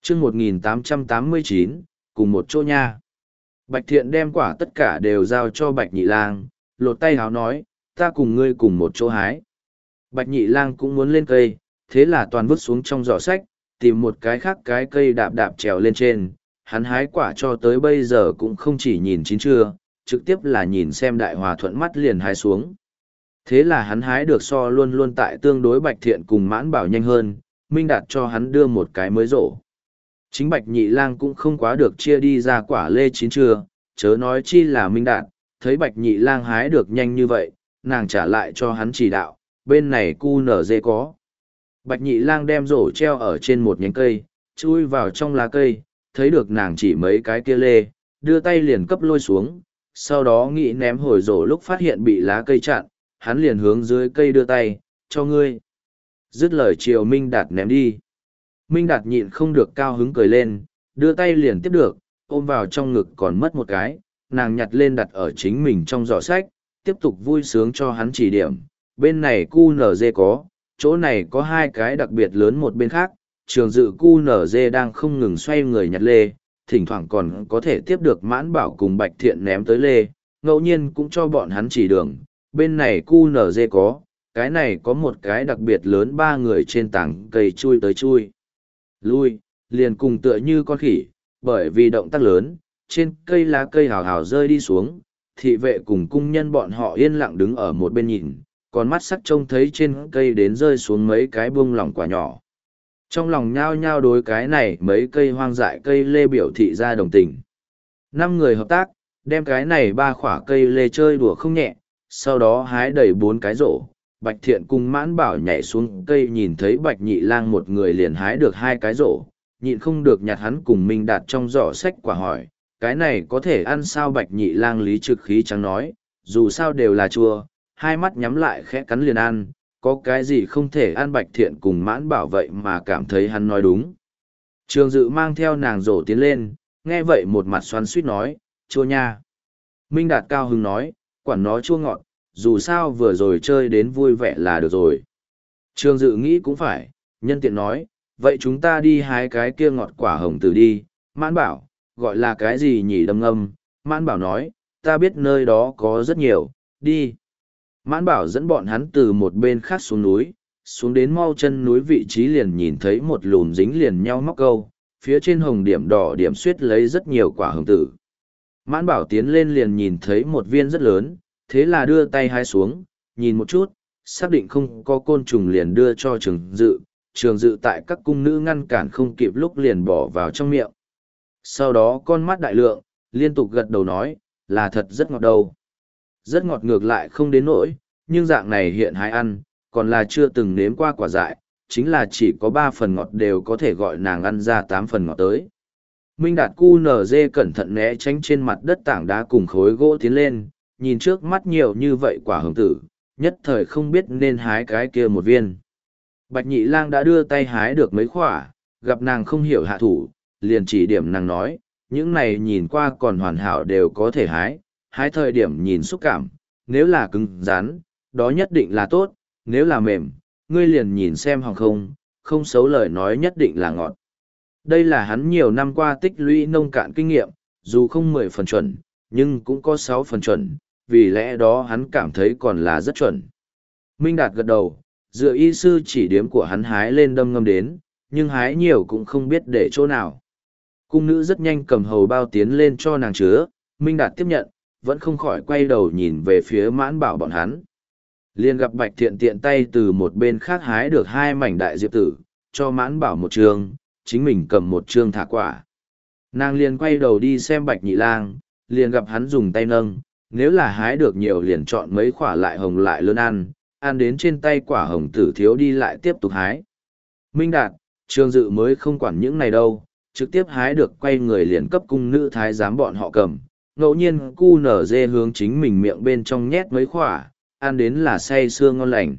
chương 1889, cùng một chỗ nha. Bạch Thiện đem quả tất cả đều giao cho Bạch Nhị Lang, lột tay háo nói, ta cùng ngươi cùng một chỗ hái. Bạch Nhị Lang cũng muốn lên cây, thế là toàn vứt xuống trong giỏ sách, tìm một cái khác cái cây đạp đạp trèo lên trên. Hắn hái quả cho tới bây giờ cũng không chỉ nhìn chín chưa, trực tiếp là nhìn xem Đại Hòa thuận mắt liền hái xuống. Thế là hắn hái được so luôn luôn tại tương đối Bạch Thiện cùng Mãn Bảo nhanh hơn, Minh Đạt cho hắn đưa một cái mới rổ. Chính Bạch Nhị Lang cũng không quá được chia đi ra quả lê chín chưa, chớ nói chi là Minh Đạt, thấy Bạch Nhị Lang hái được nhanh như vậy, nàng trả lại cho hắn chỉ đạo, bên này cu nở dê có. Bạch Nhị Lang đem rổ treo ở trên một nhánh cây, chui vào trong lá cây, thấy được nàng chỉ mấy cái kia lê, đưa tay liền cấp lôi xuống, sau đó nghĩ ném hồi rổ lúc phát hiện bị lá cây chặn, hắn liền hướng dưới cây đưa tay, cho ngươi. Dứt lời chiều Minh Đạt ném đi. Minh Đạt nhịn không được cao hứng cười lên, đưa tay liền tiếp được, ôm vào trong ngực còn mất một cái, nàng nhặt lên đặt ở chính mình trong giỏ sách, tiếp tục vui sướng cho hắn chỉ điểm. Bên này cu nở dê có, chỗ này có hai cái đặc biệt lớn một bên khác, Trường Dự cu nở dê đang không ngừng xoay người nhặt lê, thỉnh thoảng còn có thể tiếp được Mãn Bảo cùng Bạch Thiện ném tới lê, ngẫu nhiên cũng cho bọn hắn chỉ đường. Bên này cu nở dê có, cái này có một cái đặc biệt lớn ba người trên tảng cây chui tới chui lui, liền cùng tựa như con khỉ, bởi vì động tác lớn, trên cây lá cây hào hào rơi đi xuống, thị vệ cùng cung nhân bọn họ yên lặng đứng ở một bên nhìn, còn mắt sắc trông thấy trên cây đến rơi xuống mấy cái buông lỏng quả nhỏ. Trong lòng nhao nhao đối cái này mấy cây hoang dại cây lê biểu thị ra đồng tình. 5 người hợp tác, đem cái này 3 khỏa cây lê chơi đùa không nhẹ, sau đó hái đầy 4 cái rổ. Bạch Thiện cùng Mãn Bảo nhảy xuống cây nhìn thấy Bạch Nhị Lang một người liền hái được 2 cái rổ, nhịn không được nhặt hắn cùng Minh Đạt trong giỏ sách quả hỏi, cái này có thể ăn sao? Bạch Nhị Lang lý trực khí trắng nói, dù sao đều là chua, hai mắt nhắm lại khẽ cắn liền ăn, có cái gì không thể ăn? Bạch Thiện cùng Mãn Bảo vậy mà cảm thấy hắn nói đúng. Trường Dự mang theo nàng rổ tiến lên, nghe vậy một mặt xoắn xuýt nói, chua nha. Minh Đạt cao hứng nói, quản nó chua ngọt, dù sao vừa rồi chơi đến vui vẻ là được rồi. Trường Dự nghĩ cũng phải, nhân tiện nói, vậy chúng ta đi hái cái kia ngọt quả hồng tử đi. Mãn Bảo, gọi là cái gì nhỉ? Đâm ngâm. Mãn Bảo nói, ta biết nơi đó có rất nhiều, đi. Mãn Bảo dẫn bọn hắn từ một bên khác xuống núi, xuống đến mau chân núi vị trí liền nhìn thấy một lùm dính liền nhau móc câu, phía trên hồng điểm đỏ điểm xuyết lấy rất nhiều quả hồng tử. Mãn Bảo tiến lên liền nhìn thấy một viên rất lớn, thế là đưa tay hái xuống, nhìn một chút, xác định không có côn trùng liền đưa cho Trường Dự. Trường Dự tại các cung nữ ngăn cản không kịp lúc liền bỏ vào trong miệng. Sau đó con mắt đại lượng, liên tục gật đầu nói, là thật rất ngọt đâu. Rất ngọt ngược lại không đến nỗi, nhưng dạng này hiện hái ăn, còn là chưa từng nếm qua quả dại, chính là chỉ có 3 phần ngọt đều có thể gọi nàng ăn ra 8 phần ngọt tới. Minh Đạt cu nở dê cẩn thận né tránh trên mặt đất tảng đá cùng khối gỗ tiến lên, nhìn trước mắt nhiều như vậy quả hồng tử, nhất thời không biết nên hái cái kia một viên. Bạch Nhị Lang đã đưa tay hái được mấy quả, gặp nàng không hiểu hạ thủ, liền chỉ điểm nàng nói, những này nhìn qua còn hoàn hảo đều có thể hái, hái thời điểm nhìn xúc cảm, nếu là cứng rắn, đó nhất định là tốt, nếu là mềm, ngươi liền nhìn xem hồng không, không xấu lời nói nhất định là ngọt. Đây là hắn nhiều năm qua tích lũy nông cạn kinh nghiệm, dù không 10 phần chuẩn, nhưng cũng có 6 phần chuẩn, vì lẽ đó hắn cảm thấy còn là rất chuẩn. Minh Đạt gật đầu, dựa y sư chỉ điếm của hắn hái lên đâm ngâm đến, nhưng hái nhiều cũng không biết để chỗ nào. Cung nữ rất nhanh cầm hầu bao tiến lên cho nàng chứa, Minh Đạt tiếp nhận, vẫn không khỏi quay đầu nhìn về phía Mãn Bảo bọn hắn. Liền gặp Bạch Thiện tiện tay từ một bên khác hái được 2 mảnh đại diệp tử, cho Mãn Bảo một trường, chính mình cầm một trường thả quả. Nàng liền quay đầu đi xem Bạch Nhị Lang, liền gặp hắn dùng tay nâng, nếu là hái được nhiều liền chọn mấy quả lại hồng lại lớn ăn đến trên tay quả hồng tử thiếu đi lại tiếp tục hái. Minh Đạt, Trường Dự mới không quản những này đâu, trực tiếp hái được quay người liền cấp cung nữ thái giám bọn họ cầm, ngẫu nhiên cu nở dê hướng chính mình miệng bên trong nhét mấy quả, ăn đến là say sưa ngon lành.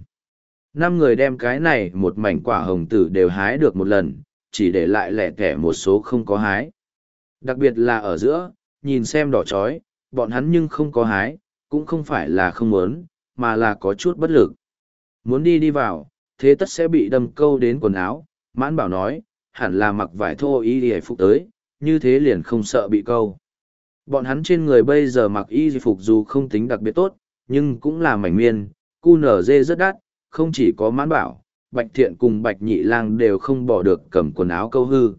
5 người đem cái này một mảnh quả hồng tử đều hái được một lần, chỉ để lại lẻ tẻ một số không có hái. Đặc biệt là ở giữa, nhìn xem đỏ chói, bọn hắn nhưng không có hái, cũng không phải là không muốn, mà là có chút bất lực. Muốn đi vào, thế tất sẽ bị đâm câu đến quần áo. Mãn Bảo nói, hẳn là mặc vải thô y hề phục tới, như thế liền không sợ bị câu. Bọn hắn trên người bây giờ mặc y phục dù không tính đặc biệt tốt, nhưng cũng là mảnh miên, QNZ rất đắt, không chỉ có Mãn Bảo, Bạch Thiện cùng Bạch Nhị Lang đều không bỏ được cầm quần áo câu hư.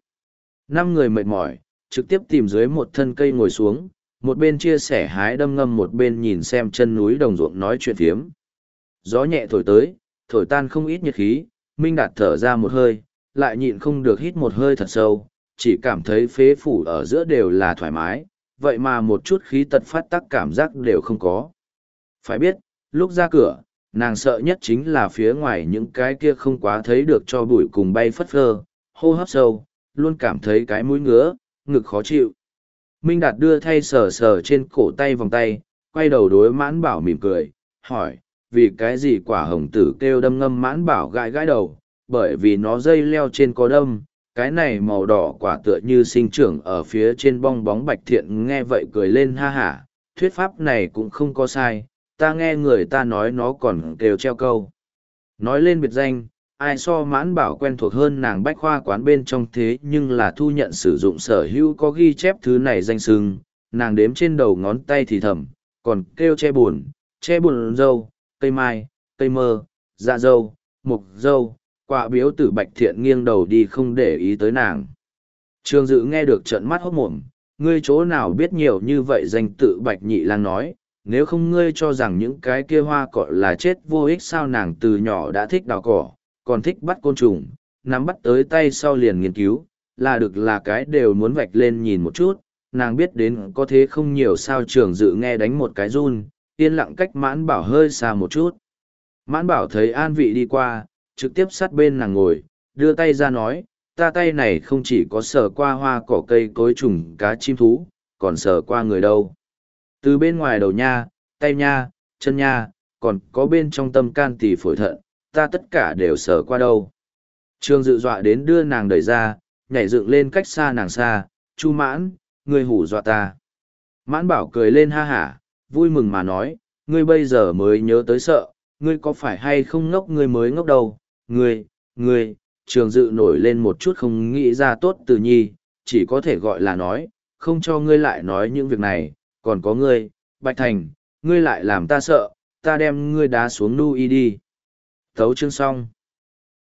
5 người mệt mỏi, trực tiếp tìm dưới một thân cây ngồi xuống, một bên chia sẻ hái đâm ngâm một bên nhìn xem chân núi đồng ruộng nói chuyện phiếm. Gió nhẹ thổi tới, thổi tan không ít nhiệt khí, Minh Đạt thở ra một hơi, lại nhịn không được hít một hơi thật sâu, chỉ cảm thấy phế phủ ở giữa đều là thoải mái, vậy mà một chút khí tật phát tác cảm giác đều không có. Phải biết, lúc ra cửa, nàng sợ nhất chính là phía ngoài những cái kia không quá thấy được cho bụi cùng bay phất phơ, hô hấp sâu, luôn cảm thấy cái mũi ngứa, ngực khó chịu. Minh Đạt đưa thay sờ sờ trên cổ tay vòng tay, quay đầu đối Mãn Bảo mỉm cười, hỏi, vì cái gì quả hồng tử kêu đâm ngâm? Mãn Bảo gãi gãi đầu, bởi vì nó dây leo trên có đâm, cái này màu đỏ quả tựa như sinh trưởng ở phía trên bong bóng. Bạch Thiện nghe vậy cười lên ha hả, thuyết pháp này cũng không có sai, ta nghe người ta nói nó còn kêu treo câu. Nói lên biệt danh, ai so Mãn Bảo quen thuộc hơn nàng. Bách khoa quán bên trong thế nhưng là thu nhận sử dụng sở hữu có ghi chép thứ này danh sưng, nàng đếm trên đầu ngón tay thì thầm, còn kêu che buồn dâu, cây mai, cây mơ, dạ dâu, mục dâu, quả biếu tử. Bạch Thiện nghiêng đầu đi không để ý tới nàng. Trường Dự nghe được trợn mắt hốt mồm, ngươi chỗ nào biết nhiều như vậy danh tự? Bạch Nhị Lang nói, nếu không ngươi cho rằng những cái kia hoa cỏ là chết vô ích sao? Nàng từ nhỏ đã thích đào cỏ, còn thích bắt côn trùng, nắm bắt tới tay sau liền nghiên cứu, là được là cái đều muốn vạch lên nhìn một chút, nàng biết đến có thế không nhiều sao? Trường Dự nghe đánh một cái run, yên lặng cách Mãn Bảo hơi xa một chút. Mãn Bảo thấy An Vị đi qua, trực tiếp sát bên nàng ngồi, đưa tay ra nói, ta tay này không chỉ có sờ qua hoa cỏ cây cối trùng cá chim thú, còn sờ qua người đâu. Từ bên ngoài đầu nha, tay nha, chân nha, còn có bên trong tâm can tỳ phổi thận, ta tất cả đều sờ qua đâu. Trường Dự dọa đến đưa nàng đẩy ra, nhảy dựng lên cách xa nàng xa, Chu Mãn, ngươi hù dọa ta. Mãn Bảo cười lên ha hả, vui mừng mà nói, ngươi bây giờ mới nhớ tới sợ, ngươi có phải hay không ngốc? Ngươi mới ngốc đâu, ngươi, Trường Dự nổi lên một chút không nghĩ ra tốt từ nhi, chỉ có thể gọi là nói, không cho ngươi lại nói những việc này, còn có ngươi, Bạch Thành, ngươi lại làm ta sợ, ta đem ngươi đá xuống nu y đi. Thấu chương xong.